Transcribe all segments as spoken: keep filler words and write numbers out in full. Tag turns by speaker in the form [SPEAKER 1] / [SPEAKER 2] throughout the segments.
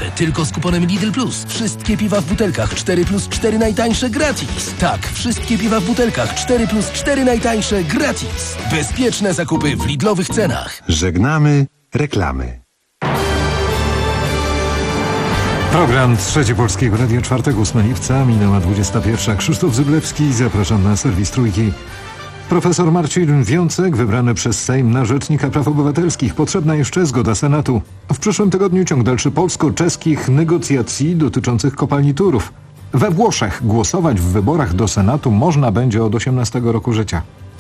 [SPEAKER 1] łatwe, tylko z kuponem Lidl Plus. Wszystkie piwa w butelkach cztery plus cztery najtańsze gratis. Tak, wszystkie piwa w butelkach cztery plus cztery najtańsze gratis. Bezpieczne zakupy w Lidlowych cenach.
[SPEAKER 2] Żegnamy reklamy.
[SPEAKER 3] Program Trzecie Polskiego Radia, czwartek, ósmego lipca, minęła dwudziesta pierwsza. Krzysztof Zyblewski, zapraszam na serwis Trójki. Profesor Marcin Wiącek, wybrany przez Sejm na Rzecznika Praw Obywatelskich. Potrzebna jeszcze zgoda Senatu. W przyszłym tygodniu ciąg dalszy polsko-czeskich negocjacji dotyczących kopalni Turów. We Włoszech głosować w wyborach do Senatu można będzie od osiemnastego roku życia.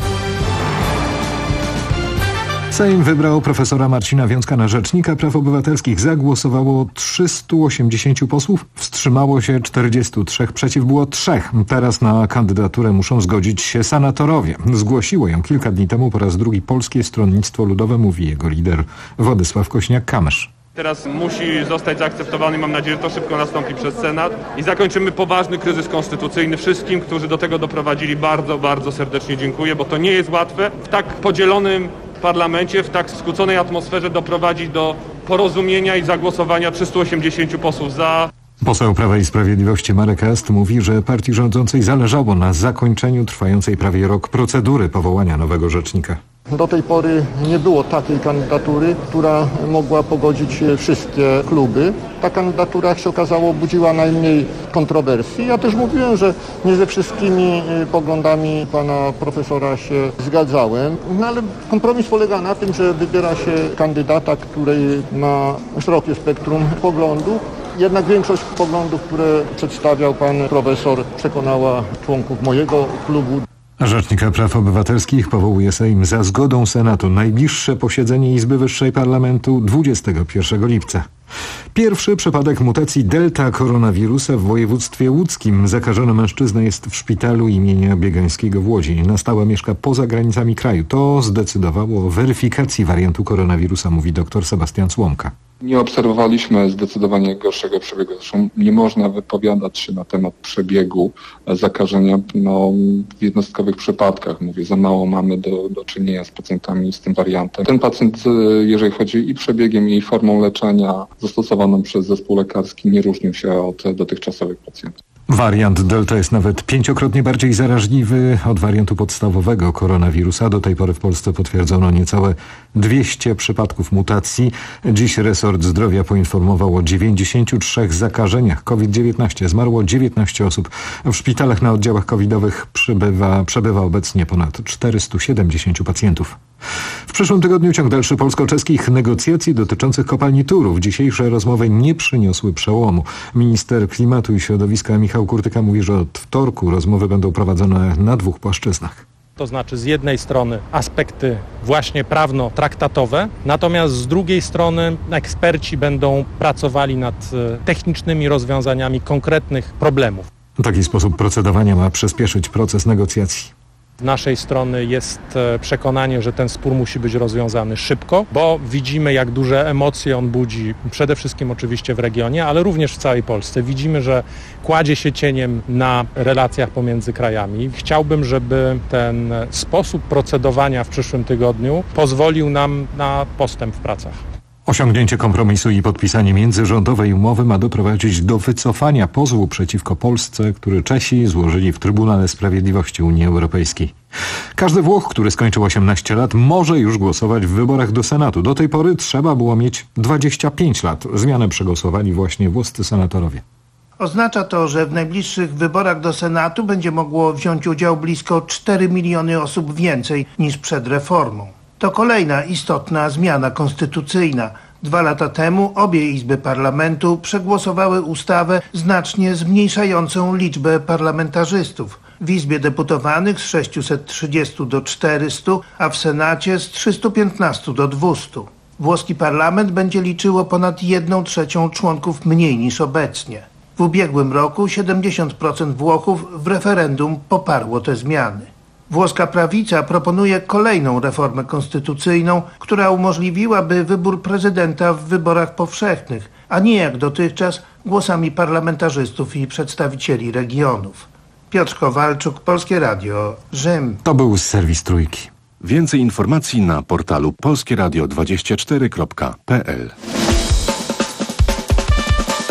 [SPEAKER 3] Sejm wybrał profesora Marcina Wiącka na Rzecznika Praw Obywatelskich. Zagłosowało trzystu osiemdziesięciu posłów, wstrzymało się czterdziestu trzech, przeciw było trzech. Teraz na kandydaturę muszą zgodzić się senatorowie. Zgłosiło ją kilka dni temu po raz drugi Polskie Stronnictwo Ludowe, mówi jego lider Władysław Kośniak-Kamysz.
[SPEAKER 4] Teraz musi zostać zaakceptowany, mam nadzieję, że to szybko nastąpi przez Senat i zakończymy poważny kryzys konstytucyjny. Wszystkim, którzy do tego doprowadzili, bardzo, bardzo serdecznie dziękuję, bo to nie jest łatwe w tak podzielonym parlamencie, w tak skłóconej atmosferze doprowadzić do porozumienia i zagłosowania trzystu osiemdziesięciu posłów za.
[SPEAKER 3] Poseł Prawa i Sprawiedliwości Marek Ast mówi, że partii rządzącej zależało na zakończeniu trwającej prawie rok procedury powołania nowego rzecznika.
[SPEAKER 5] Do tej pory nie było takiej kandydatury, która mogła pogodzić wszystkie kluby. Ta kandydatura, jak się okazało, budziła najmniej kontrowersji. Ja też mówiłem, że nie ze wszystkimi poglądami pana profesora się zgadzałem, no ale kompromis polega na tym, że wybiera się kandydata, który ma szerokie spektrum poglądów. Jednak większość poglądów, które przedstawiał pan profesor, przekonała członków mojego klubu.
[SPEAKER 3] Rzecznika Praw Obywatelskich powołuje Sejm za zgodą Senatu. Najbliższe posiedzenie Izby Wyższej Parlamentu dwudziestego pierwszego lipca. Pierwszy przypadek mutacji delta koronawirusa w województwie łódzkim. Zakażony mężczyzna jest w szpitalu imienia Biegańskiego w Łodzi. Na stałe mieszka poza granicami kraju. To zdecydowało o weryfikacji wariantu koronawirusa, mówi dr Sebastian Słomka.
[SPEAKER 6] Nie obserwowaliśmy zdecydowanie gorszego przebiegu. Zresztą nie można wypowiadać się na temat przebiegu zakażenia no, w jednostkowych przypadkach. Mówię, za mało mamy do, do czynienia z pacjentami z tym wariantem. Ten pacjent, jeżeli chodzi i przebiegiem, i formą leczenia zastosowaną przez zespół lekarski, nie różnił się od dotychczasowych pacjentów.
[SPEAKER 3] Wariant delta jest nawet pięciokrotnie bardziej zaraźliwy od wariantu podstawowego koronawirusa. Do tej pory w Polsce potwierdzono niecałe dwieście przypadków mutacji. Dziś resort zdrowia poinformował o dziewięćdziesięciu trzech zakażeniach COVID dziewiętnaście. Zmarło dziewiętnaście osób. W szpitalach na oddziałach covidowych przebywa, przebywa obecnie ponad czterystu siedemdziesięciu pacjentów. W przyszłym tygodniu ciąg dalszy polsko-czeskich negocjacji dotyczących kopalni Turów. Dzisiejsze rozmowy nie przyniosły przełomu. Minister klimatu i środowiska Michał Kurtyka mówi, że od wtorku rozmowy będą prowadzone na dwóch płaszczyznach.
[SPEAKER 7] To znaczy z jednej strony aspekty właśnie prawno-traktatowe, natomiast z drugiej strony eksperci będą pracowali nad technicznymi rozwiązaniami konkretnych problemów.
[SPEAKER 3] Taki sposób procedowania ma przyspieszyć proces negocjacji.
[SPEAKER 7] Z naszej strony jest przekonanie, że ten spór musi być rozwiązany szybko, bo widzimy, jak duże emocje on budzi, przede wszystkim oczywiście w regionie, ale również w całej Polsce. Widzimy, że kładzie się cieniem na relacjach pomiędzy krajami. Chciałbym, żeby ten sposób procedowania w przyszłym tygodniu pozwolił nam na postęp w pracach.
[SPEAKER 3] Osiągnięcie kompromisu i podpisanie międzyrządowej umowy ma doprowadzić do wycofania pozwu przeciwko Polsce, który Czesi złożyli w Trybunale Sprawiedliwości Unii Europejskiej. Każdy Włoch, który skończył osiemnaście lat, może już głosować w wyborach do Senatu. Do tej pory trzeba było mieć dwadzieścia pięć lat. Zmianę przegłosowali właśnie włoscy senatorowie.
[SPEAKER 8] Oznacza to, że w najbliższych wyborach do Senatu będzie mogło wziąć udział blisko cztery miliony osób więcej niż przed reformą. To kolejna istotna zmiana konstytucyjna. Dwa lata temu obie izby parlamentu przegłosowały ustawę znacznie zmniejszającą liczbę parlamentarzystów. W Izbie Deputowanych z sześciuset trzydziestu do czterystu, a w Senacie z trzystu piętnastu do dwustu. Włoski parlament będzie liczyło ponad jedną trzecią członków mniej niż obecnie. W ubiegłym roku siedemdziesiąt procent Włochów w referendum poparło te zmiany. Włoska prawica proponuje kolejną reformę konstytucyjną, która umożliwiłaby wybór prezydenta w wyborach powszechnych, a nie jak dotychczas głosami parlamentarzystów i przedstawicieli regionów. Piotr Kowalczuk, Polskie Radio, Rzym.
[SPEAKER 3] To był serwis Trójki.
[SPEAKER 2] Więcej informacji na portalu polskieradio dwadzieścia cztery kropka p l.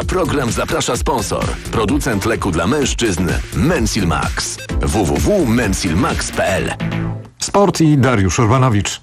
[SPEAKER 9] Na program zaprasza sponsor. Producent leku dla mężczyzn Mensil Max. w w w kropka mensil max kropka p l.
[SPEAKER 3] Sport i Dariusz Urbanowicz.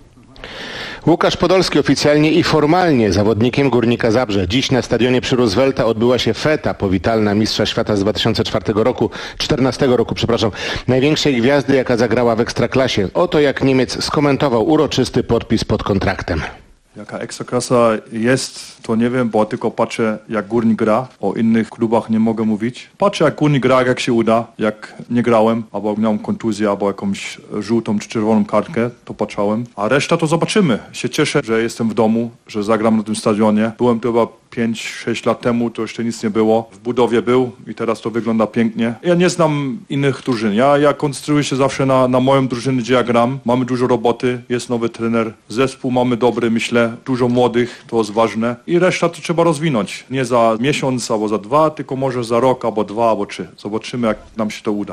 [SPEAKER 10] Łukasz Podolski oficjalnie i formalnie zawodnikiem Górnika Zabrze. Dziś na stadionie przy Roosevelta odbyła się feta powitalna mistrza świata z dwa tysiące czwartego roku, czternastego roku, przepraszam, największej gwiazdy, jaka zagrała w Ekstraklasie. Oto jak Niemiec skomentował uroczysty podpis pod kontraktem.
[SPEAKER 11] Jaka Ekstraklasa jest, to nie wiem, bo tylko patrzę jak Górnik gra. O innych klubach nie mogę mówić. Patrzę jak Górnik gra, jak się uda. Jak nie grałem, albo miałem kontuzję, albo jakąś żółtą czy czerwoną kartkę, to patrzałem. A reszta to zobaczymy. Się cieszę, że jestem w domu, że zagram na tym stadionie. Byłem tu chyba pięć sześć lat temu, to jeszcze nic nie było. W budowie był i teraz to wygląda pięknie. Ja nie znam innych drużyn. Ja, ja koncentruję się zawsze na, na moją drużynę, gdzie ja gram. Mamy dużo roboty, jest nowy trener. Zespół mamy dobry, myślę. Dużo młodych, to jest ważne. I reszta to trzeba rozwinąć. Nie za miesiąc albo za dwa, tylko może za rok albo dwa albo trzy. Zobaczymy, jak nam się to uda.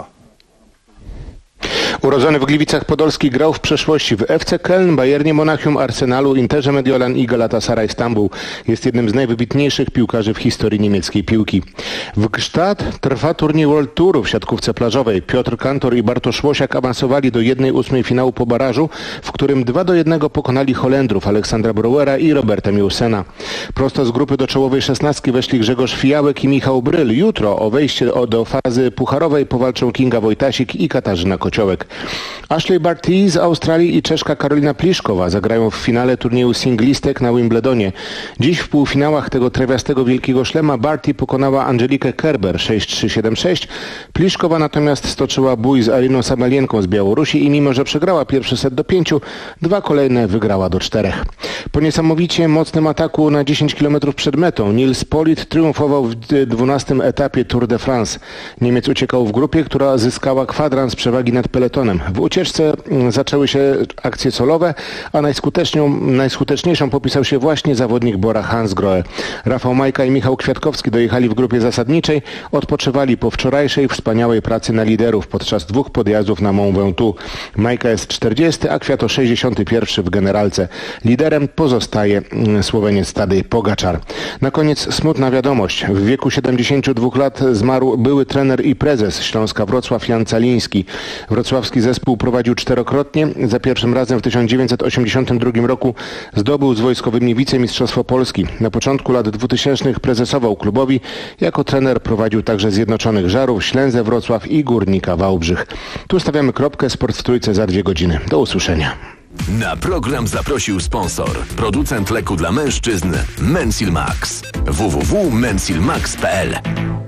[SPEAKER 10] Urodzony w Gliwicach Podolski grał w przeszłości w F C Köln, Bayernie Monachium, Arsenalu, Interze Mediolan i Galatasaray Stambuł. Jest jednym z najwybitniejszych piłkarzy w historii niemieckiej piłki. W Gstaad trwa turniej World Touru w siatkówce plażowej. Piotr Kantor i Bartosz Łosiak awansowali do jednej ósmej finału po barażu, w którym dwa do jednego pokonali Holendrów Aleksandra Brouwera i Roberta Miłsena. Prosto z grupy do czołowej szesnastki weszli Grzegorz Fijałek i Michał Bryl. Jutro o wejście do fazy pucharowej powalczą Kinga Wojtasik i Katarzyna Kociołek. Ashley Barty z Australii i Czeszka Karolina Pliszkowa zagrają w finale turnieju singlistek na Wimbledonie. Dziś w półfinałach tego trawiastego wielkiego szlema Barty pokonała Angelikę Kerber sześć trzy siedem sześć. Pliszkowa natomiast stoczyła bój z Ariną Sabalienką z Białorusi i mimo, że przegrała pierwszy set do pięciu, dwa kolejne wygrała do czterech. Po niesamowicie mocnym ataku na dziesięć kilometrów przed metą Nils Politt triumfował w dwunastym etapie Tour de France. Niemiec uciekał w grupie, która zyskała kwadrans przewagi nad peletonem. W ucieczce zaczęły się akcje solowe, a najskuteczniejszą popisał się właśnie zawodnik Bora Hansgrohe. Rafał Majka i Michał Kwiatkowski dojechali w grupie zasadniczej, odpoczywali po wczorajszej wspaniałej pracy na liderów podczas dwóch podjazdów na Mont Ventoux. Majka jest czterdziesty, a Kwiato sześćdziesiąty pierwszy w generalce. Liderem pozostaje Słoweniec Tadej Pogaczar. Na koniec smutna wiadomość. W wieku siedemdziesięciu dwóch lat zmarł były trener i prezes Śląska Wrocław Jan Caliński. Wrocławski zespół prowadził czterokrotnie. Za pierwszym razem w tysiąc dziewięćset osiemdziesiątym drugim roku zdobył z wojskowymi wicemistrzostwo Polski. Na początku lat dwutysięcznych prezesował klubowi. Jako trener prowadził także Zjednoczonych Żarów, Ślęzę Wrocław i Górnika Wałbrzych. Tu stawiamy kropkę. Sport w Trójce za dwie godziny. Do usłyszenia.
[SPEAKER 9] Na program zaprosił sponsor. Producent leku dla mężczyzn Mensil Max. w w w kropka mensil max kropka p l.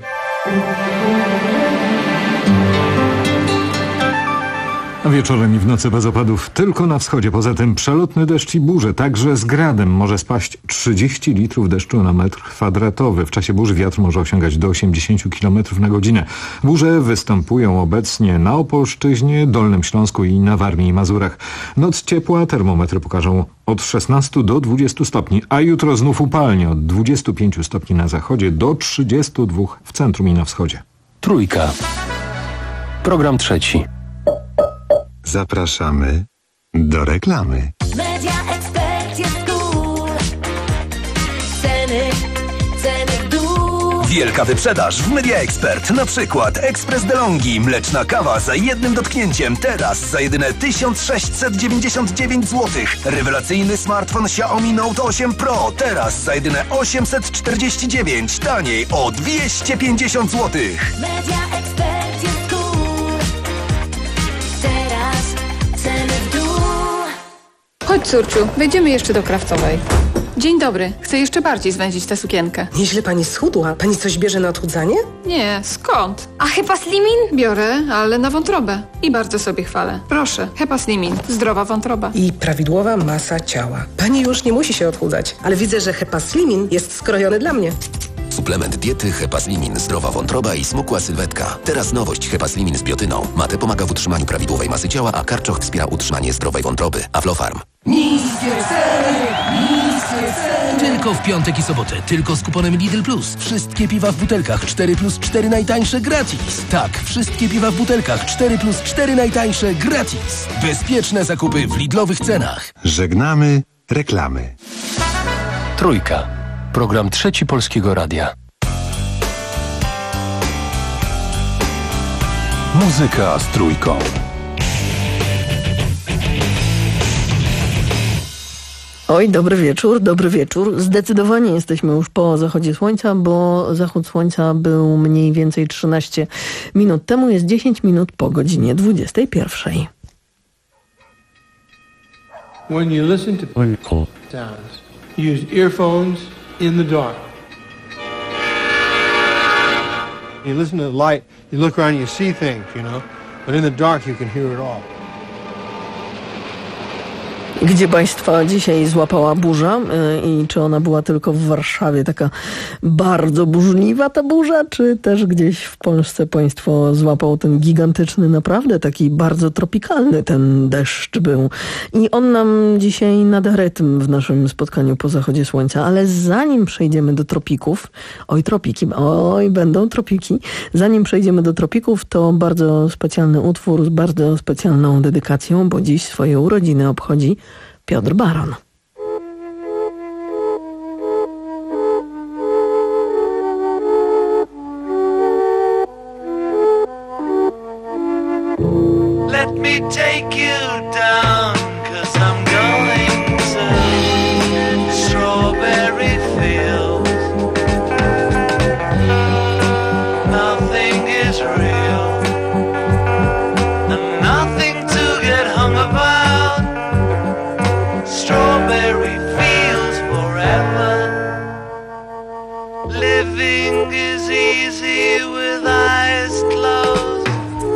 [SPEAKER 3] Wieczorem i w nocy bez opadów tylko na wschodzie. Poza tym przelotny deszcz i burze. Także z gradem może spaść trzydzieści litrów deszczu na metr kwadratowy. W czasie burzy wiatr może osiągać do osiemdziesięciu kilometrów na godzinę. Burze występują obecnie na Opolszczyźnie, Dolnym Śląsku i na Warmii i Mazurach. Noc ciepła, termometry pokażą od szesnastu do dwudziestu stopni, a jutro znów upalnie od dwudziestu pięciu stopni na zachodzie do trzydziestu dwóch w centrum i na wschodzie.
[SPEAKER 1] Trójka. Program trzeci.
[SPEAKER 2] Zapraszamy do reklamy.
[SPEAKER 12] Media Expert jest cool. Ceny, ceny w dół.
[SPEAKER 1] Wielka wyprzedaż w Media Expert. Na przykład Ekspres DeLonghi, mleczna kawa za jednym dotknięciem. Teraz za jedyne tysiąc sześćset dziewięćdziesiąt dziewięć złotych. Rewelacyjny smartfon Xiaomi Note osiem Pro. Teraz za jedyne osiemset czterdzieści dziewięć. Taniej o dwieście pięćdziesiąt złotych.
[SPEAKER 12] Media Expert jest cool. Teraz ceny w dół.
[SPEAKER 13] Chodź, córciu, wejdziemy jeszcze do Krawcowej. Dzień dobry. Chcę jeszcze bardziej zwędzić tę sukienkę.
[SPEAKER 14] Nieźle pani schudła. Pani coś bierze na odchudzanie?
[SPEAKER 13] Nie, skąd?
[SPEAKER 15] A Hepa Slimin?
[SPEAKER 13] Biorę, ale na wątrobę. I bardzo sobie chwalę. Proszę, Hepa Slimin. Zdrowa wątroba.
[SPEAKER 14] I prawidłowa masa ciała. Pani już nie musi się odchudzać, ale widzę, że Hepa Slimin jest skrojony dla mnie.
[SPEAKER 9] Suplement diety Hepa Slimin, zdrowa wątroba i smukła sylwetka. Teraz nowość Hepa Slimin z biotyną. Mate pomaga w utrzymaniu prawidłowej masy ciała, a karczoch wspiera utrzymanie zdrowej wątroby. Aflofarm.
[SPEAKER 1] Niskie ceny, niskie ceny. Tylko w piątek i sobotę, tylko z kuponem Lidl Plus. Wszystkie piwa w butelkach cztery plus cztery najtańsze gratis. Tak, wszystkie piwa w butelkach cztery plus cztery najtańsze gratis. Bezpieczne zakupy w Lidlowych cenach.
[SPEAKER 2] Żegnamy reklamy.
[SPEAKER 1] Trójka. Program Trzeci Polskiego Radia.
[SPEAKER 15] Muzyka z Trójką.
[SPEAKER 16] Oj, dobry wieczór, dobry wieczór. Zdecydowanie jesteśmy już po zachodzie słońca, bo zachód słońca był mniej więcej trzynaście minut temu. Jest dziesięć minut po godzinie dwudziestej pierwszej.
[SPEAKER 17] When you listen to sounds, use earphones in the dark. You listen to the light, you look around, you see things, you know, but in the dark you can hear it all.
[SPEAKER 16] Gdzie Państwa dzisiaj złapała burza i czy ona była tylko w Warszawie taka bardzo burzliwa ta burza, czy też gdzieś w Polsce Państwo złapał ten gigantyczny, naprawdę taki bardzo tropikalny ten deszcz był. I on nam dzisiaj nada rytm w naszym spotkaniu po zachodzie słońca, ale zanim przejdziemy do tropików, oj tropiki, oj będą tropiki, zanim przejdziemy do tropików, to bardzo specjalny utwór z bardzo specjalną dedykacją, bo dziś swoje urodziny obchodzi Piotr Baron.
[SPEAKER 18] Let me take you down, 'cause I'm going to strawberry fields. Nothing is real, and nothing to get hung about. Strawberry fields forever. Living is easy with eyes closed.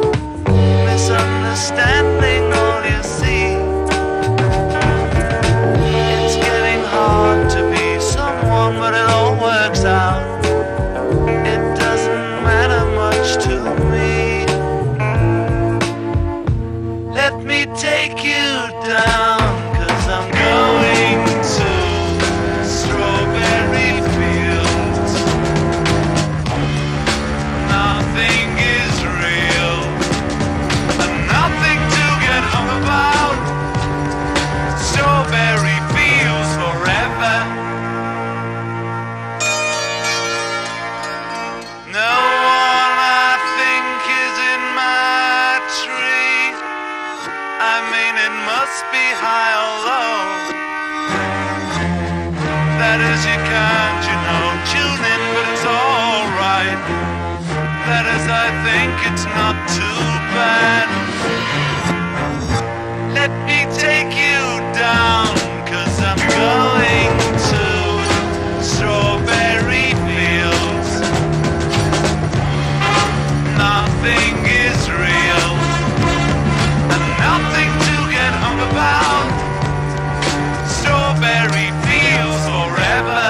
[SPEAKER 18] Misunderstanding all you see. It's getting hard to be someone, but it all works out. It doesn't matter much to me. Let me take you down, I'm going to strawberry fields. Nothing is real, and nothing to get hung about. Strawberry fields forever. No one I think is in my tree. I mean, it must be high or low. That is, you can't, you know, tune in, but it's alright. That is, I think it's not too bad. Let me take you down, 'cause I'm going to strawberry fields. Nothing is real, and nothing to get hung about. Strawberry fields forever.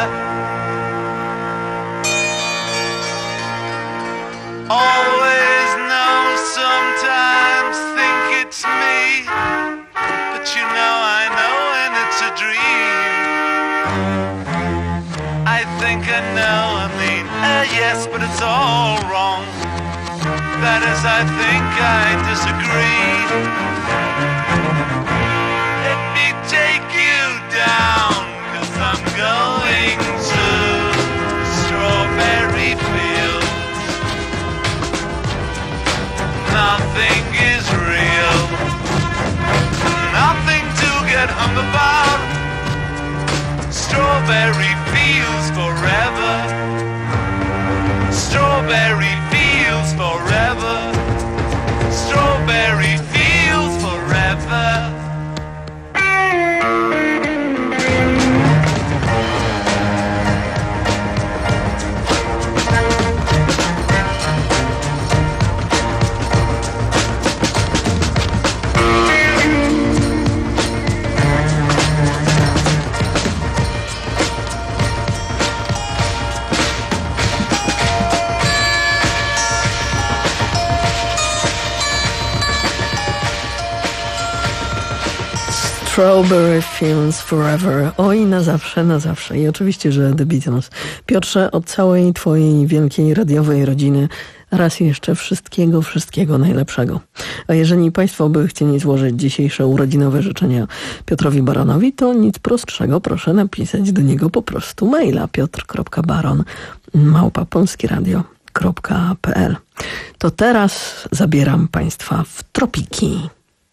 [SPEAKER 18] Always know, sometimes think it's me, but you know I know when it's a dream. I think I know, I mean, uh, yes, but it's all wrong. That is, I think I disagree. Let me take you down, 'cause I'm going to strawberry fields. Nothing is real, nothing to get hung about. Strawberry fields forever. Strawberry fields forever. Strawberry fields forever.
[SPEAKER 16] Strawberry Fields Forever. Oj, na zawsze, na zawsze. I oczywiście, że The Beatles. Piotrze, od całej twojej wielkiej radiowej rodziny raz jeszcze wszystkiego, wszystkiego najlepszego. A jeżeli Państwo by chcieli złożyć dzisiejsze urodzinowe życzenia Piotrowi Baronowi, to nic prostszego, proszę napisać do niego po prostu maila piotr kropka baron małpa polskieradio kropka p l. To teraz zabieram Państwa w tropiki.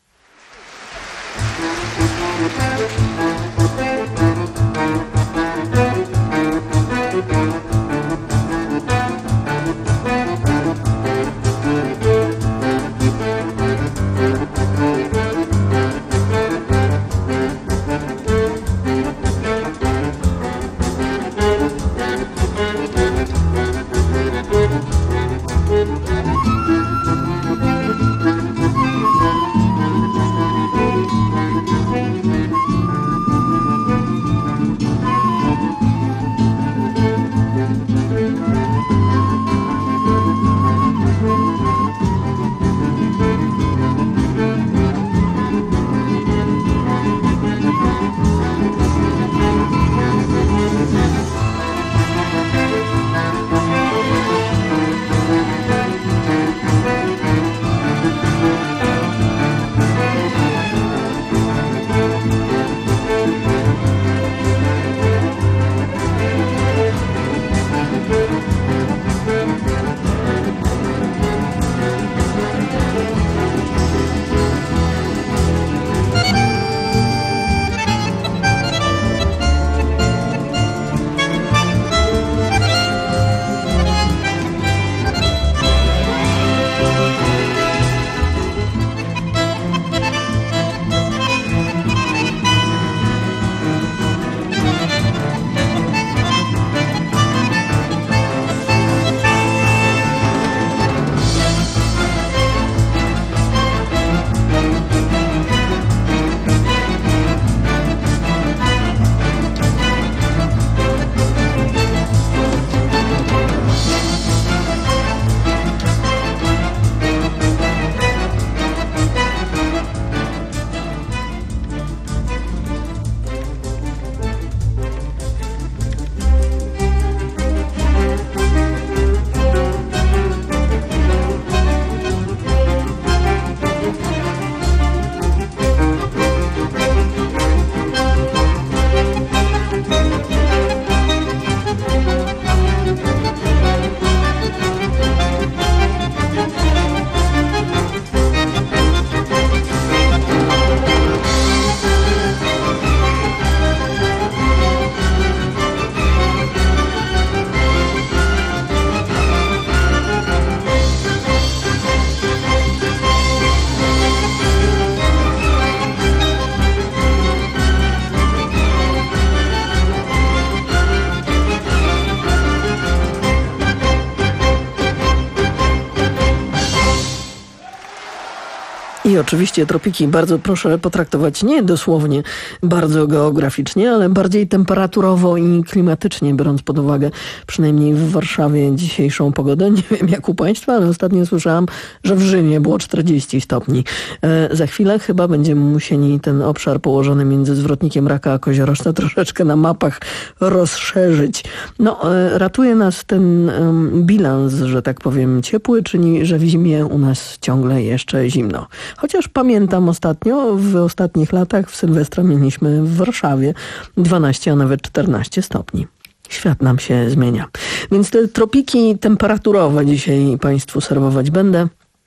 [SPEAKER 16] I oczywiście tropiki bardzo proszę potraktować nie dosłownie, bardzo geograficznie, ale bardziej temperaturowo i klimatycznie, biorąc pod uwagę przynajmniej w Warszawie dzisiejszą pogodę. Nie wiem jak u Państwa, ale ostatnio słyszałam, że w Rzymie było czterdzieści stopni. E, za chwilę chyba będziemy musieli ten obszar położony między zwrotnikiem Raka a Koziorożca troszeczkę na mapach rozszerzyć. No, e, ratuje nas ten e, bilans, że tak powiem, ciepły, czyli że w zimie u nas ciągle jeszcze zimno. Chociaż pamiętam ostatnio, w ostatnich latach w Sylwestra mieliśmy w Warszawie dwanaście, a nawet czternaście stopni. Świat nam się zmienia. Więc te tropiki temperaturowe dzisiaj Państwu serwować będę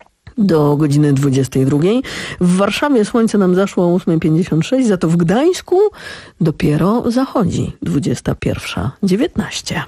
[SPEAKER 16] do godziny dwudziestej drugiej. W Warszawie słońce nam zaszło o ósma pięćdziesiąt sześć, za to w Gdańsku dopiero zachodzi dwudziesta pierwsza dziewiętnaście.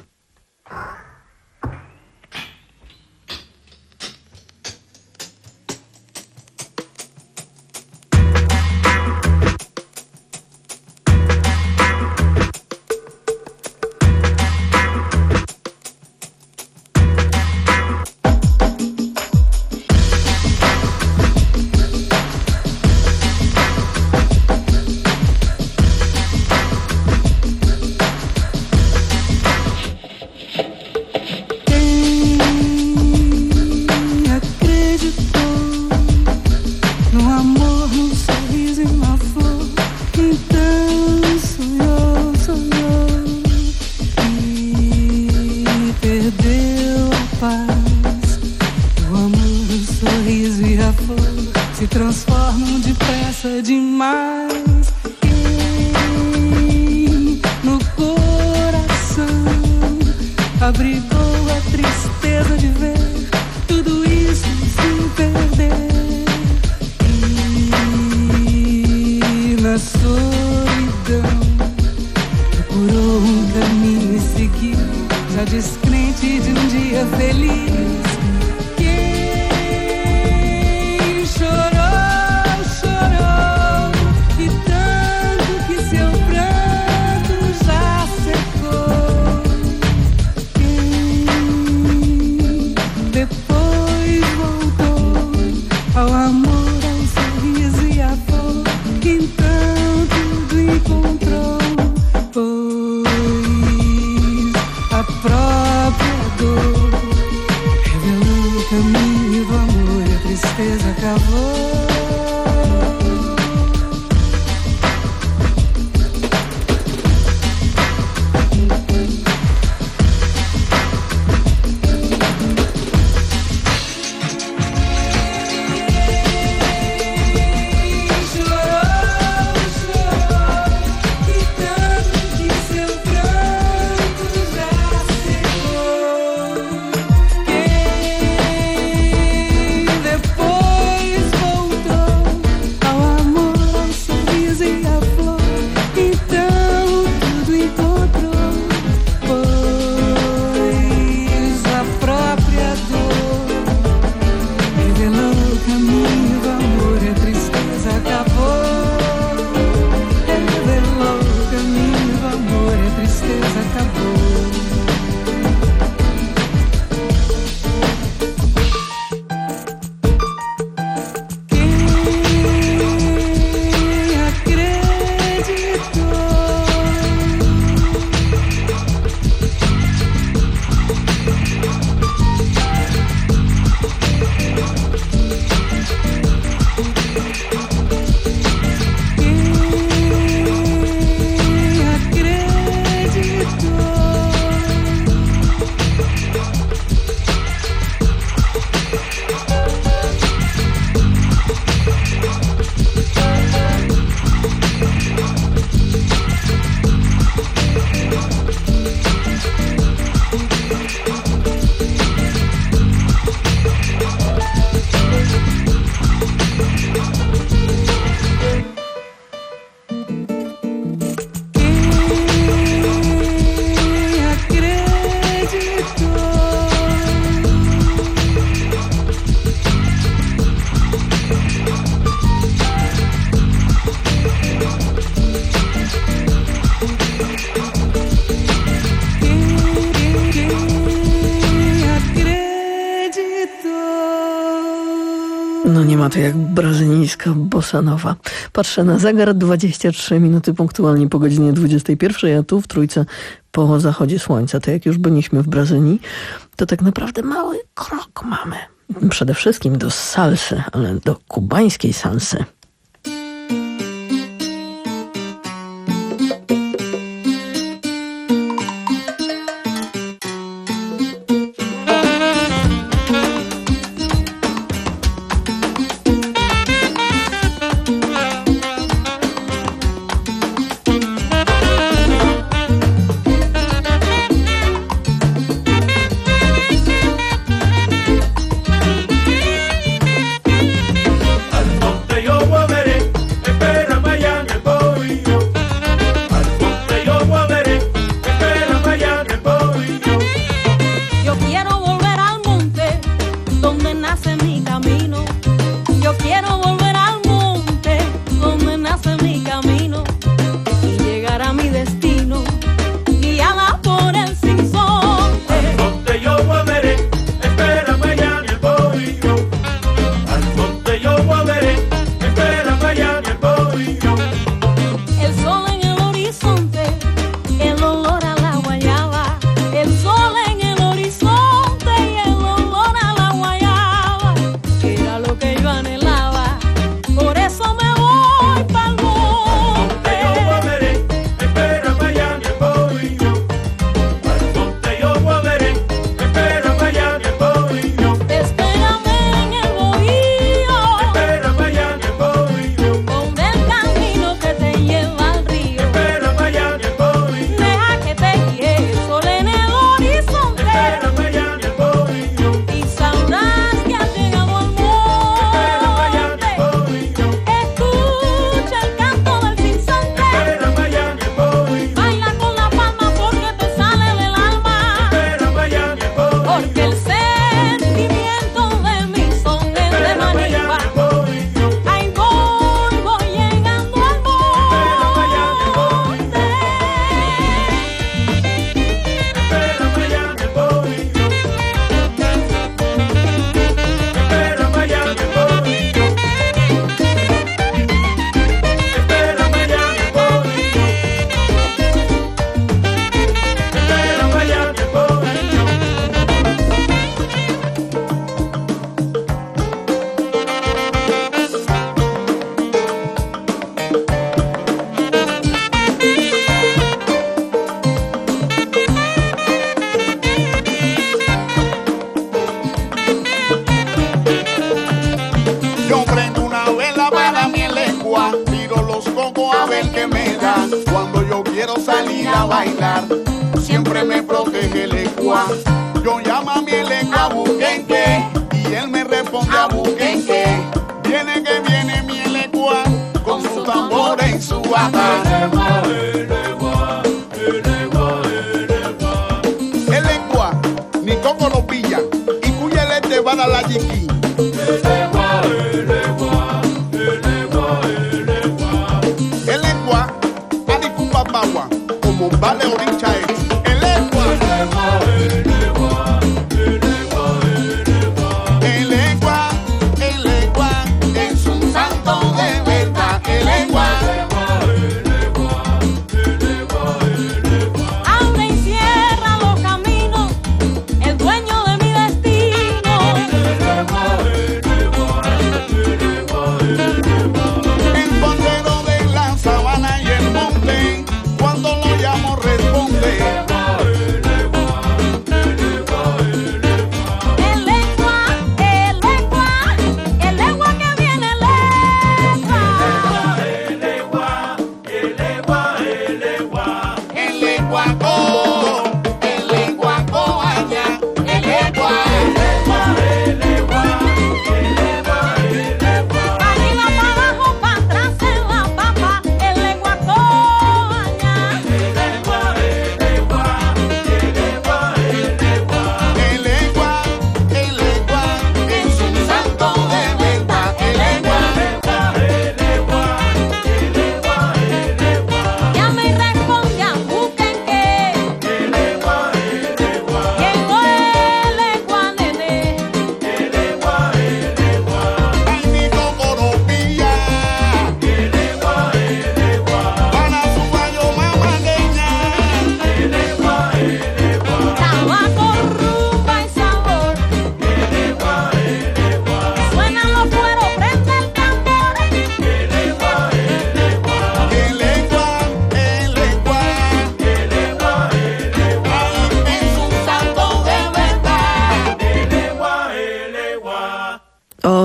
[SPEAKER 16] No nie ma to jak brazylijska bossa nova. Patrzę na zegar, dwadzieścia trzy minuty punktualnie po godzinie dwudziestej pierwszej, a tu w Trójce po zachodzie słońca. To jak już byliśmy w Brazylii, to tak naprawdę mały krok mamy. Przede wszystkim do salsy, ale do kubańskiej salsy.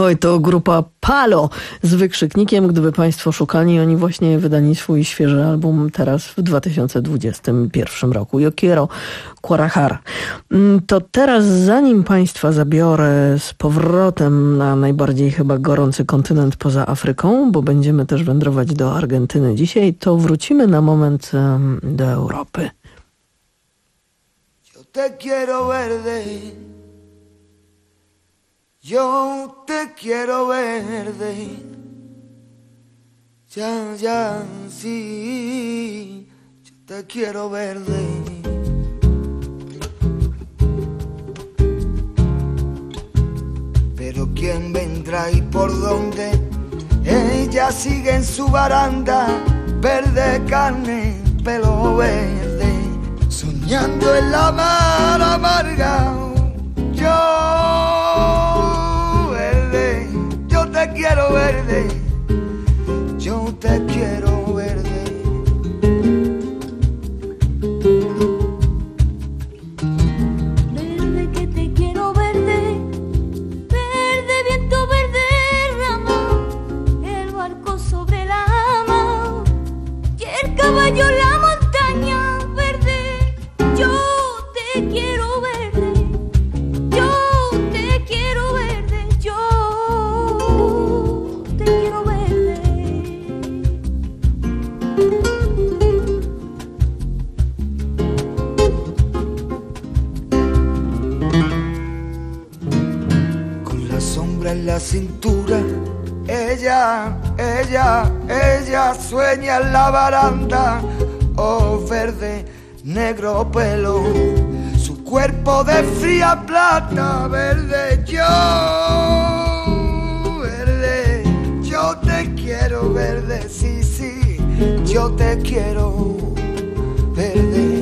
[SPEAKER 16] Oj, to grupa Palo z wykrzyknikiem, gdyby Państwo szukali, oni właśnie wydali swój świeży album teraz w dwa tysiące dwudziestym pierwszym roku. Yo quiero Guarajar. To teraz, zanim Państwa zabiorę z powrotem na najbardziej chyba gorący kontynent poza Afryką, bo będziemy też wędrować do Argentyny dzisiaj, to wrócimy na moment um, do Europy.
[SPEAKER 15] Yo te quiero verde. Yo te quiero verde, ya, ya, sí, yo te quiero verde. Pero quién vendrá y por dónde, ella sigue en su baranda, verde carne, pelo verde, soñando en la mar amarga. Yo te quiero verde, yo te quiero verde.
[SPEAKER 12] Verde que te quiero verde, verde viento, verde rama, el barco sobre la ama y el caballo en la montaña verde. Yo te quiero verde, yo te quiero verde, yo
[SPEAKER 15] en la cintura, ella, ella, ella sueña en la baranda, oh verde, negro pelo, su cuerpo de fría plata, verde, yo, verde, yo te quiero verde, sí, sí, yo te quiero verde.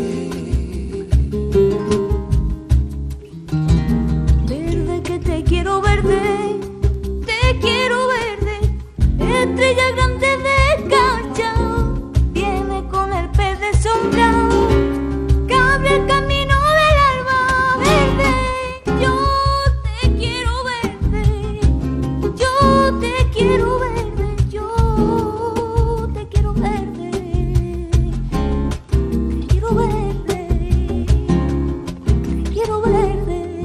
[SPEAKER 12] Verde que te quiero verde, te quiero verde, estrella grande de cancha, viene con el pez de sombra, que abre el camino del alba verde. Yo te quiero verde, yo te quiero verde, yo te quiero verde, te quiero verde, te quiero verde.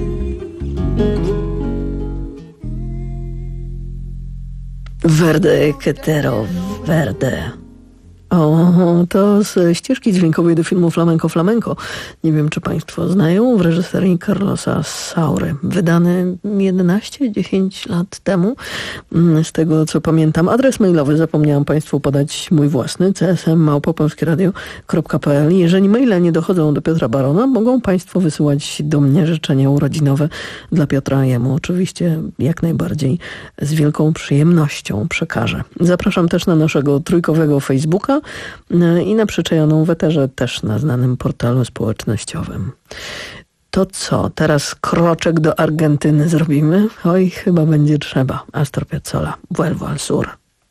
[SPEAKER 16] Verde Ketero Verde. O, to z ścieżki dźwiękowej do filmu Flamenco Flamenco. Nie wiem, czy Państwo znają, w reżyserii Carlosa Saury. Wydany jedenaście dziesięć lat temu. Z tego, co pamiętam. Adres mailowy zapomniałam Państwu podać mój własny, c s m małpa polskie radio kropka p l. Jeżeli maile nie dochodzą do Piotra Barona, mogą Państwo wysyłać do mnie życzenia urodzinowe dla Piotra. Jemu oczywiście jak najbardziej z wielką przyjemnością przekażę. Zapraszam też na naszego trójkowego Facebooka i na przyczajoną w eterze też na znanym portalu społecznościowym. To co? Teraz kroczek do Argentyny zrobimy? Oj, chyba będzie trzeba. Astor Piazzolla, Vuelvo al Sur.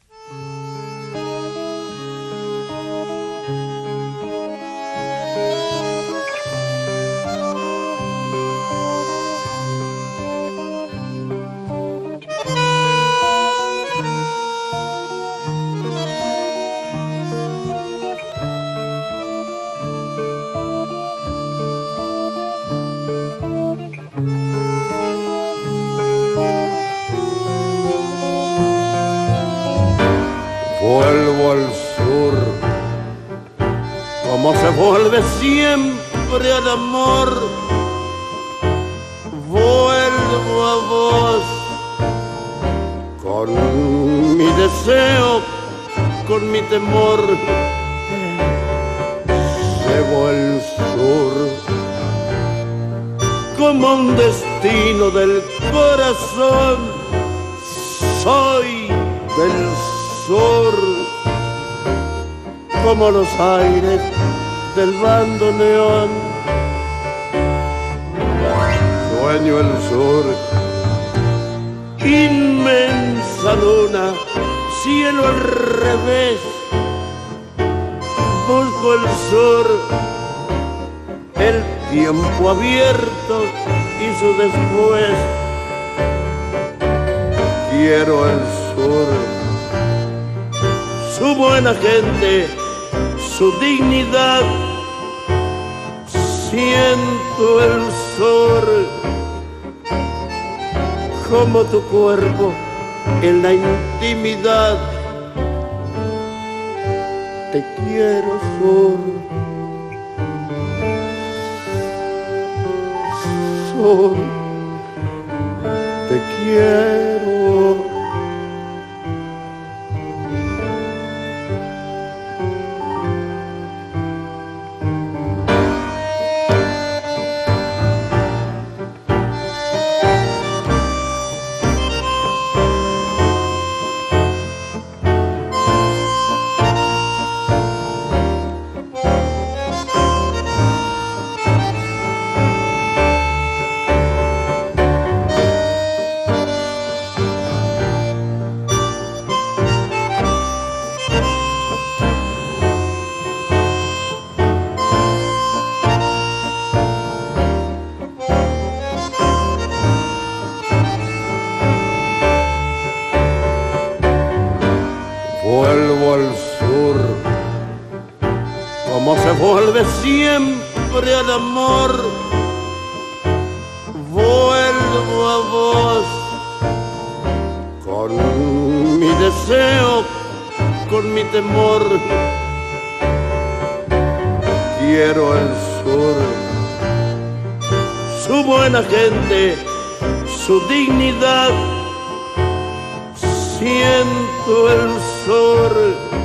[SPEAKER 19] Vuelvo al sur, como se vuelve siempre al amor. Vuelvo a vos, con mi deseo, con mi temor. Llevo el sur, como un destino del corazón. Soy del sur, como los aires del bandoneón. Sueño el sur, inmensa luna, cielo al revés. Busco el sur, el tiempo abierto y su después. quiero el sur, su buena gente, su dignidad. Siento el sur como tu cuerpo en la intimidad. Te quiero sur, sur, te quiero. Vuelvo al sur, como se vuelve siempre al amor. Vuelvo a vos, con mi deseo, con mi temor. Quiero el sur, su buena gente, su dignidad. Siento el sur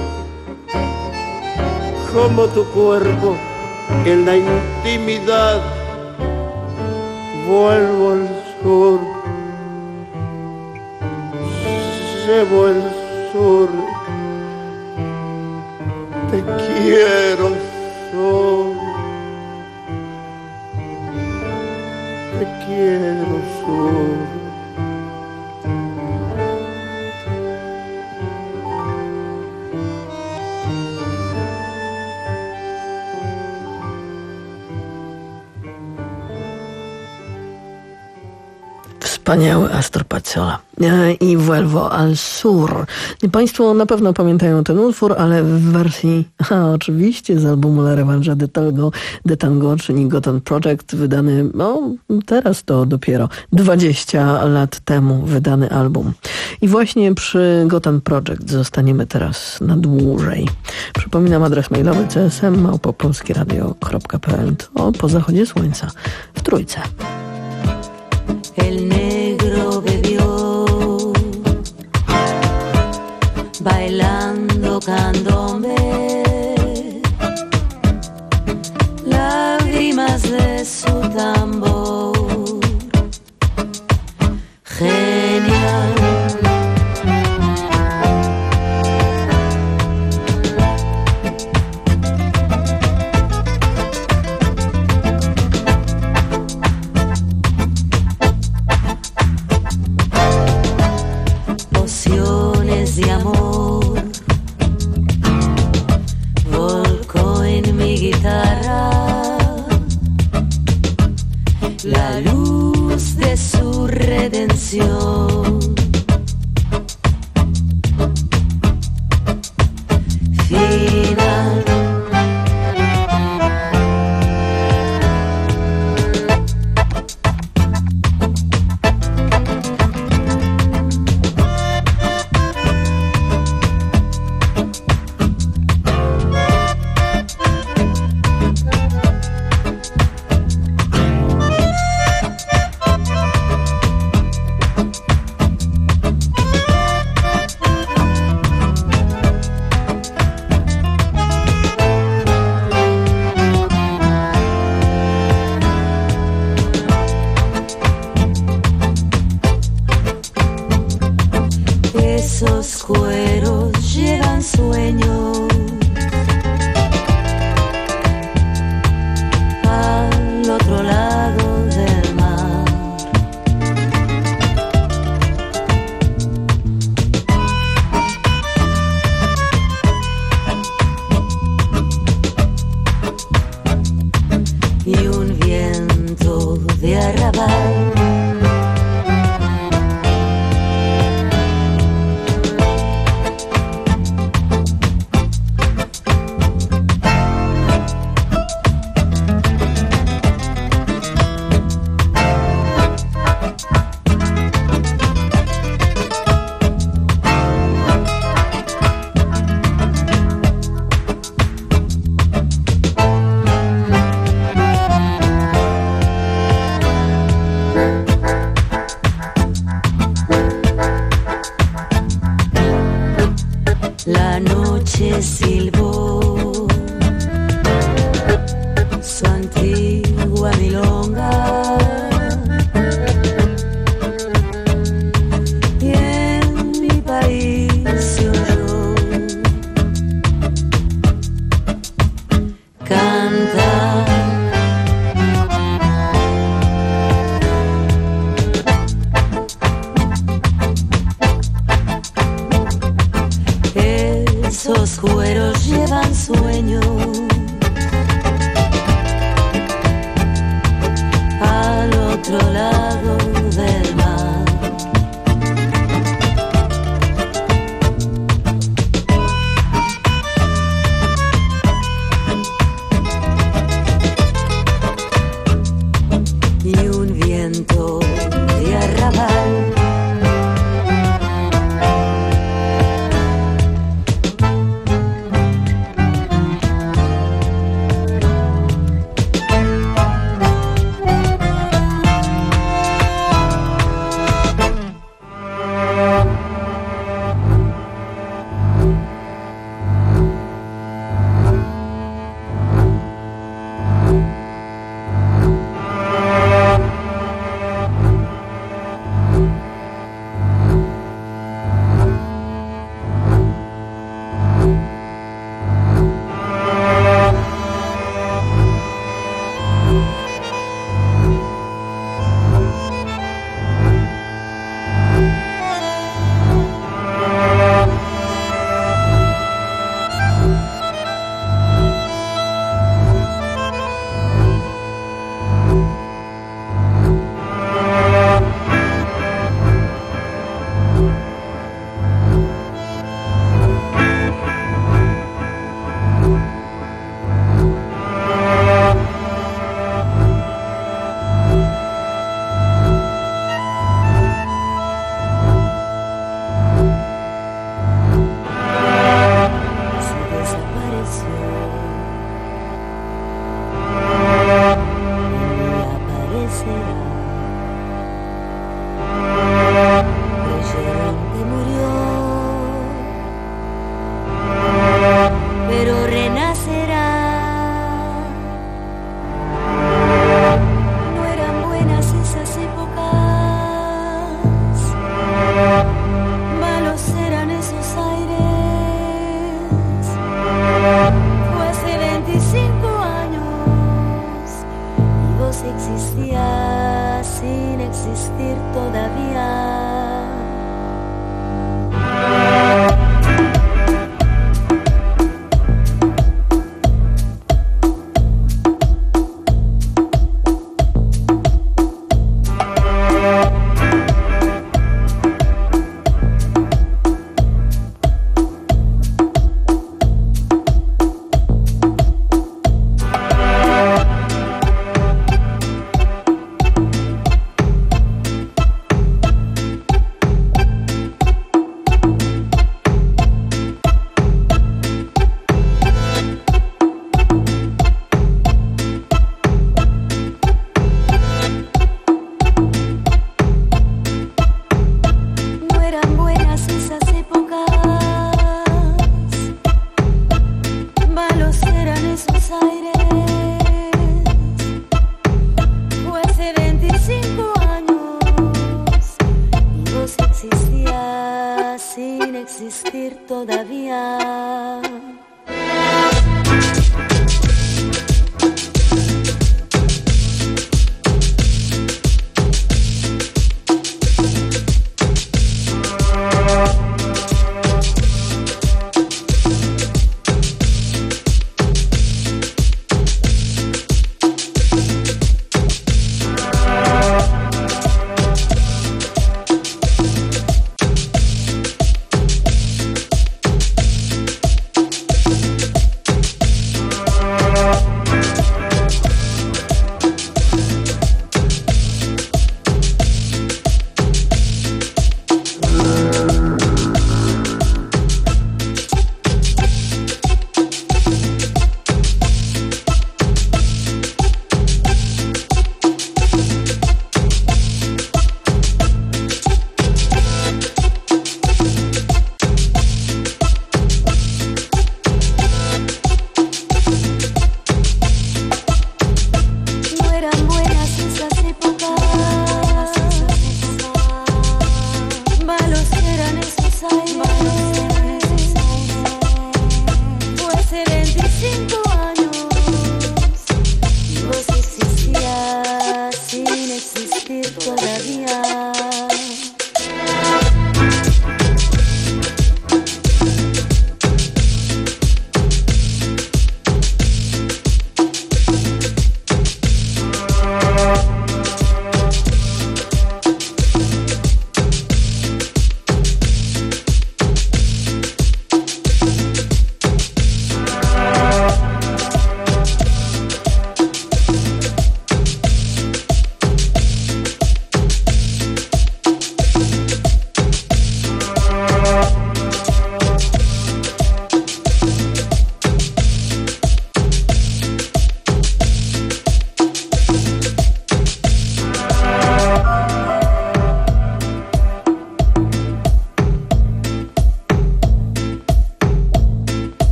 [SPEAKER 19] como tu cuerpo en la intimidad. Vuelvo al sur, llevo el sur. Te quiero sur, te quiero sur.
[SPEAKER 16] Wspaniały Astor Piazzolla i Vuelvo al Sur. I Państwo na pewno pamiętają ten utwór, ale w wersji, a oczywiście z albumu La Revanche de Tango, de Tango, czyli Gotham Project, wydany, no teraz to dopiero dwadzieścia lat temu wydany album. I właśnie przy Gotham Project zostaniemy teraz na dłużej. Przypominam adres mailowy c s m małpa polskie radio kropka p l. O, po zachodzie słońca w Trójce.
[SPEAKER 20] El negro bebió, bailando candombe, lágrimas de su tambor, genial. De amor volcó en mi guitarra la luz de su redención. Final. Esos cueros llevan sueños al otro lado del mar. Y un viento de arrabal otro lado del mar. Y un viento de arrabal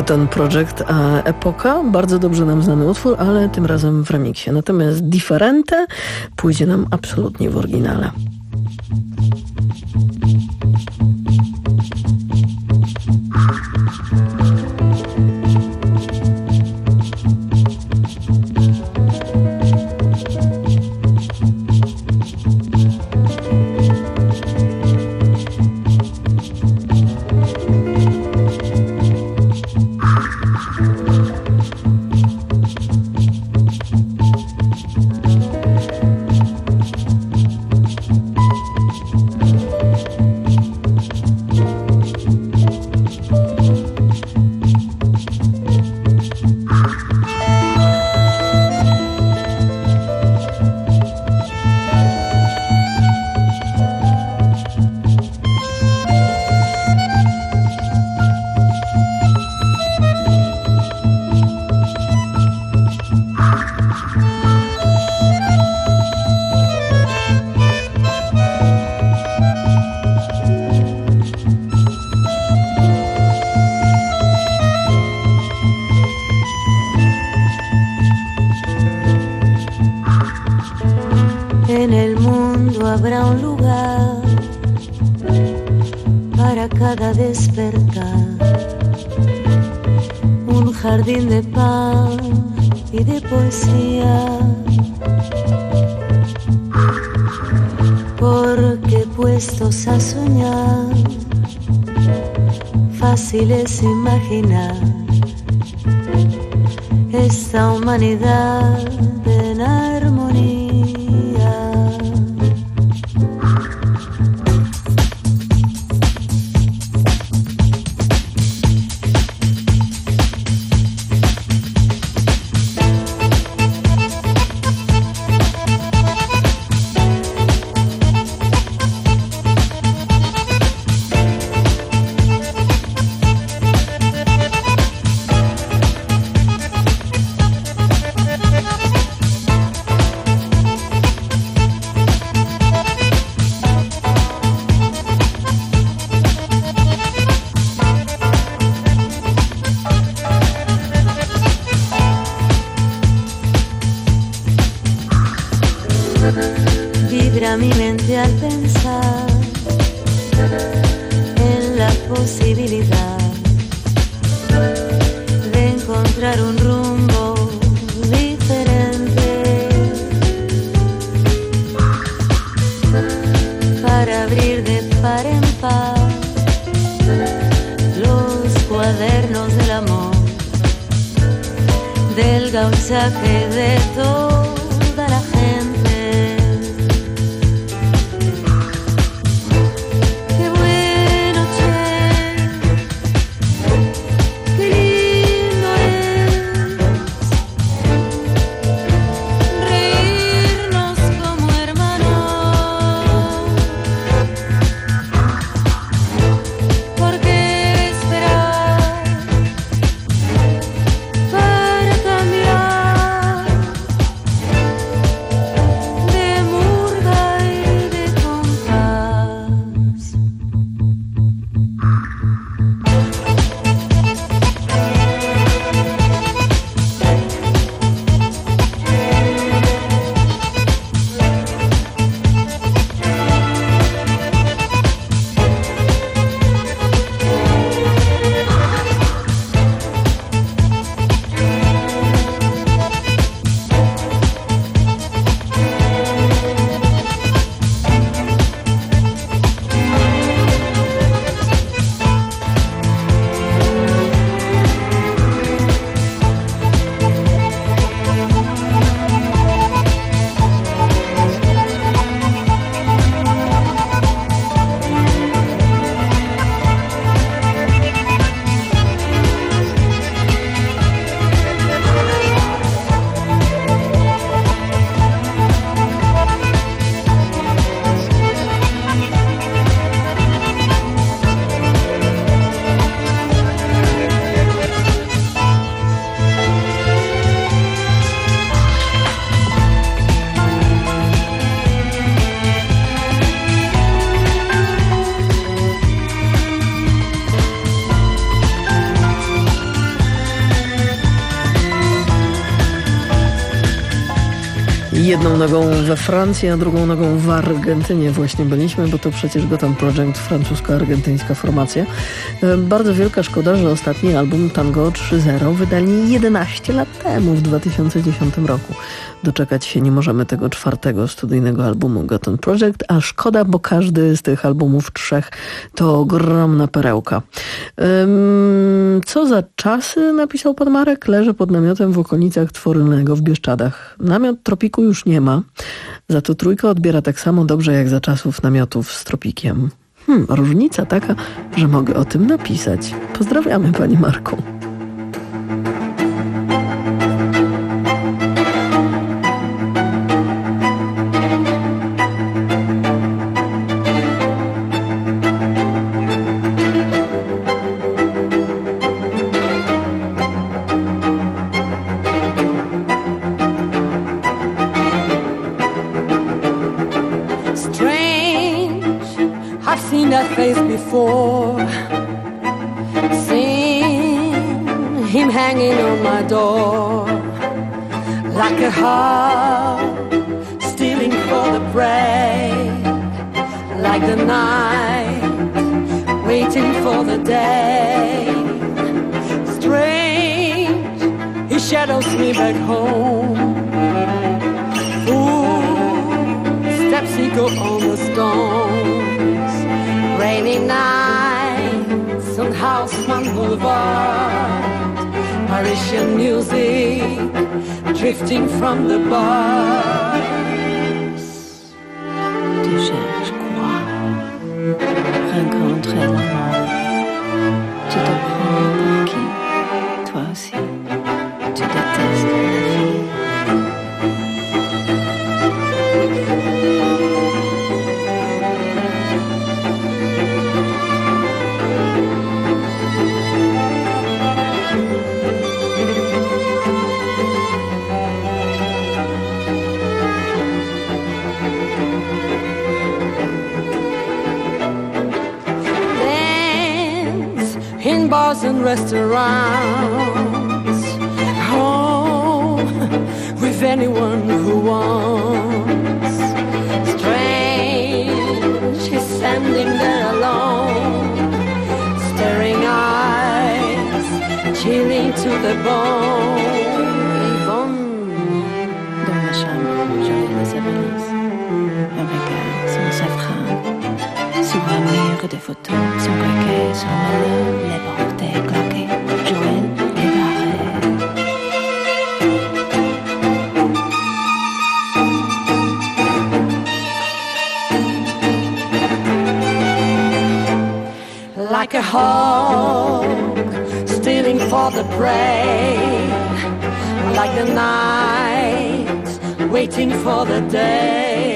[SPEAKER 16] Cotton Project, a Epoka, bardzo dobrze nam znany utwór, ale tym razem w remiksie. Natomiast Differente pójdzie nam absolutnie w oryginale.
[SPEAKER 20] Es imaginar esta humanidad en armonía. Vibra mi mente al pensar en la posibilidad de encontrar un rumbo diferente para abrir de par en par los cuadernos del amor, del gauchaje de toda la gente.
[SPEAKER 16] Jedną nogą we Francji, a drugą nogą w Argentynie właśnie byliśmy, bo to przecież Gotham Project, francusko-argentyńska formacja. Bardzo wielka szkoda, że ostatni album Tango trzy zero wydali jedenaście lat temu, w dwa tysiące dziesiątym roku. Doczekać się nie możemy tego czwartego studyjnego albumu Gotham Project, a szkoda, bo każdy z tych albumów trzech to ogromna perełka. Um, co za czasy, napisał pan Marek, leży pod namiotem w okolicach Tworylnego w Bieszczadach. Namiot Tropiku już nie ma, za to trójka odbiera tak samo dobrze jak za czasów namiotów z Tropikiem. Hmm, różnica taka, że mogę o tym napisać. Pozdrawiamy, panie Marku.
[SPEAKER 21] That face before, seen him hanging on my door like a heart stealing for the prey, like the night waiting for the day. Strange, he shadows me back home. Footsteps he go on the stones. Rainy nights on Haussmann Boulevard, Parisian music drifting from the bars.
[SPEAKER 20] Tu cherches quoi? Rencontrer l'amour. Tu te prends pour qui? Toi aussi, tu détestes la vie.
[SPEAKER 21] Bars and restaurants, home with anyone who wants. Strange, he's standing there alone, staring eyes, chilling to the bone. Yvonne,
[SPEAKER 20] dans la chambre, j'aurai les avalances, un regard sans safran, sur un mur de photos, son paquet, son malheur, les portées claquées, Joël les barrés.
[SPEAKER 21] Like a hawk, stealing for the prey, like the night, waiting for the day.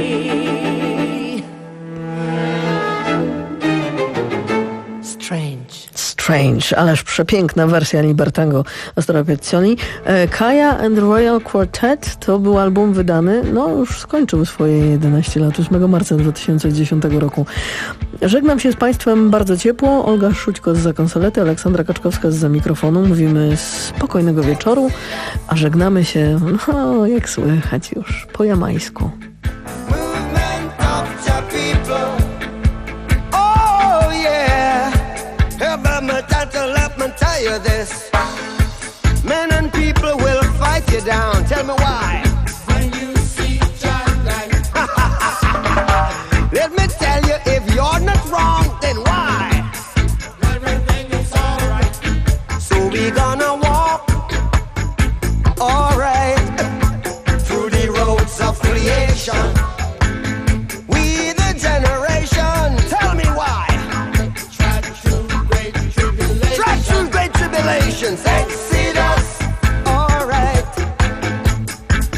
[SPEAKER 21] Strange.
[SPEAKER 16] Strange, ależ przepiękna wersja Libertango Astora Piazzoli. Kaya and Royal Quartet to był album wydany, no już skończył swoje jedenaście lat, ósmego marca dwa tysiące dziesiątego roku. Żegnam się z Państwem bardzo ciepło. Olga Szućko zza konsolety, Aleksandra Kaczkowska zza mikrofonu. Mówimy spokojnego wieczoru, a żegnamy się, no jak słychać już, po jamańsku.
[SPEAKER 22] Tell you this, men and people will fight you down. Tell me why. When you see John Lennon. Let me tell you, if you're not wrong, then why? Everything is alright. So we gonna walk, alright, through the roads of creation. We the generation. Tell me why. Tribulations exceed us, alright.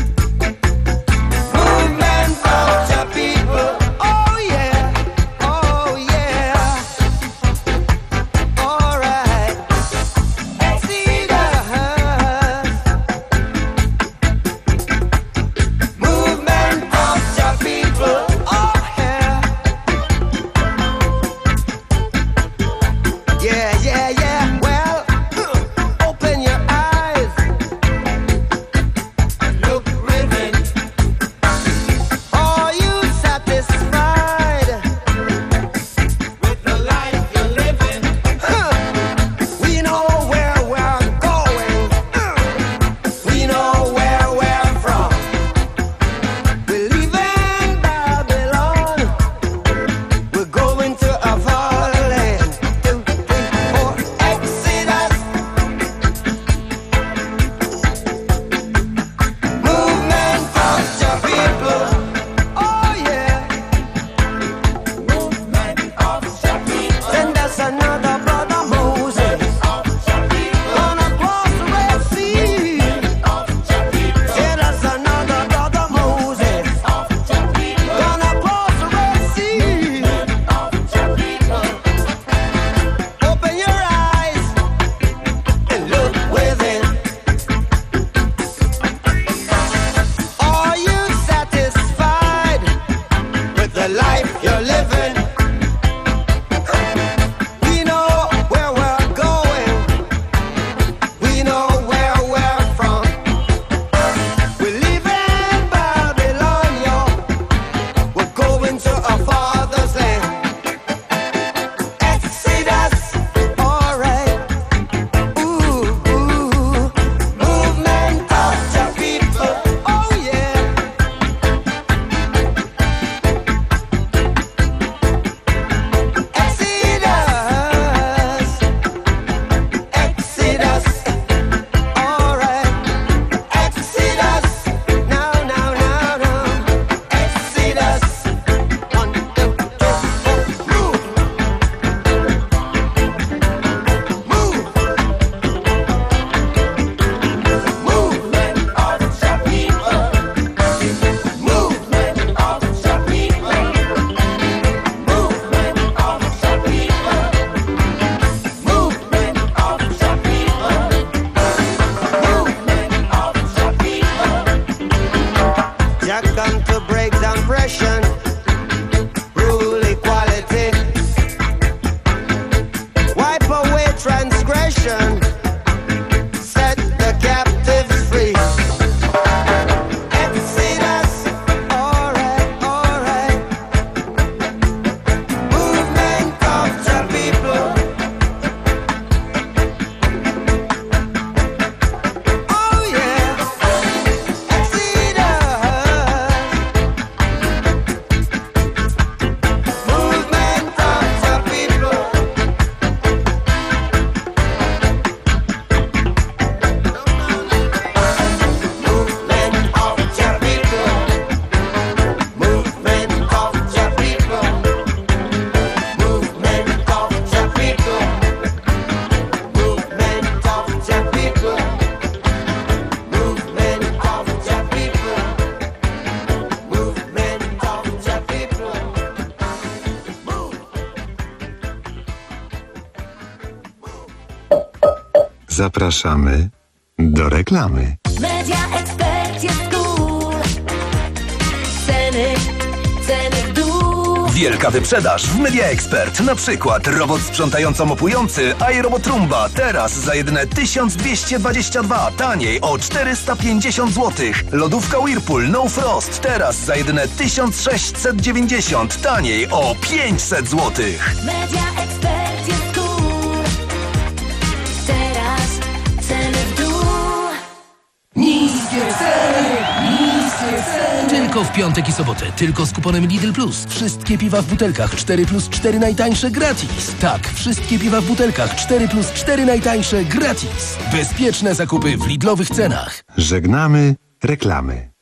[SPEAKER 22] I come to break down oppression, rule equality, wipe away transgression, set the captives free. Exodus, alright, alright. Movement of the people. Oh yeah. Exodus. Movement of the people. Movement of the people. Movement of the people. Movement of the people. Movement of the people. Movement of the people.
[SPEAKER 2] Zapraszamy do reklamy.
[SPEAKER 12] Media Expert jest cool. Ceny, ceny w dół.
[SPEAKER 1] Wielka wyprzedaż w Media Expert. Na przykład robot sprzątająco-mopujący iRobot Roomba teraz za jedyne tysiąc dwieście dwadzieścia dwa, taniej o czterysta pięćdziesiąt złotych. Lodówka Whirlpool No Frost teraz za jedyne tysiąc sześćset dziewięćdziesiąt, taniej o pięćset złotych.
[SPEAKER 12] Media Expert jest cool. Teraz ceny w dół.
[SPEAKER 4] Niskie ceny, niskie ceny. Tylko w piątek i sobotę, tylko z kuponem Lidl Plus. Wszystkie piwa w butelkach cztery plus cztery najtańsze gratis. Tak, wszystkie piwa w butelkach cztery plus cztery najtańsze gratis. Bezpieczne zakupy w Lidlowych cenach.
[SPEAKER 2] Żegnamy reklamy.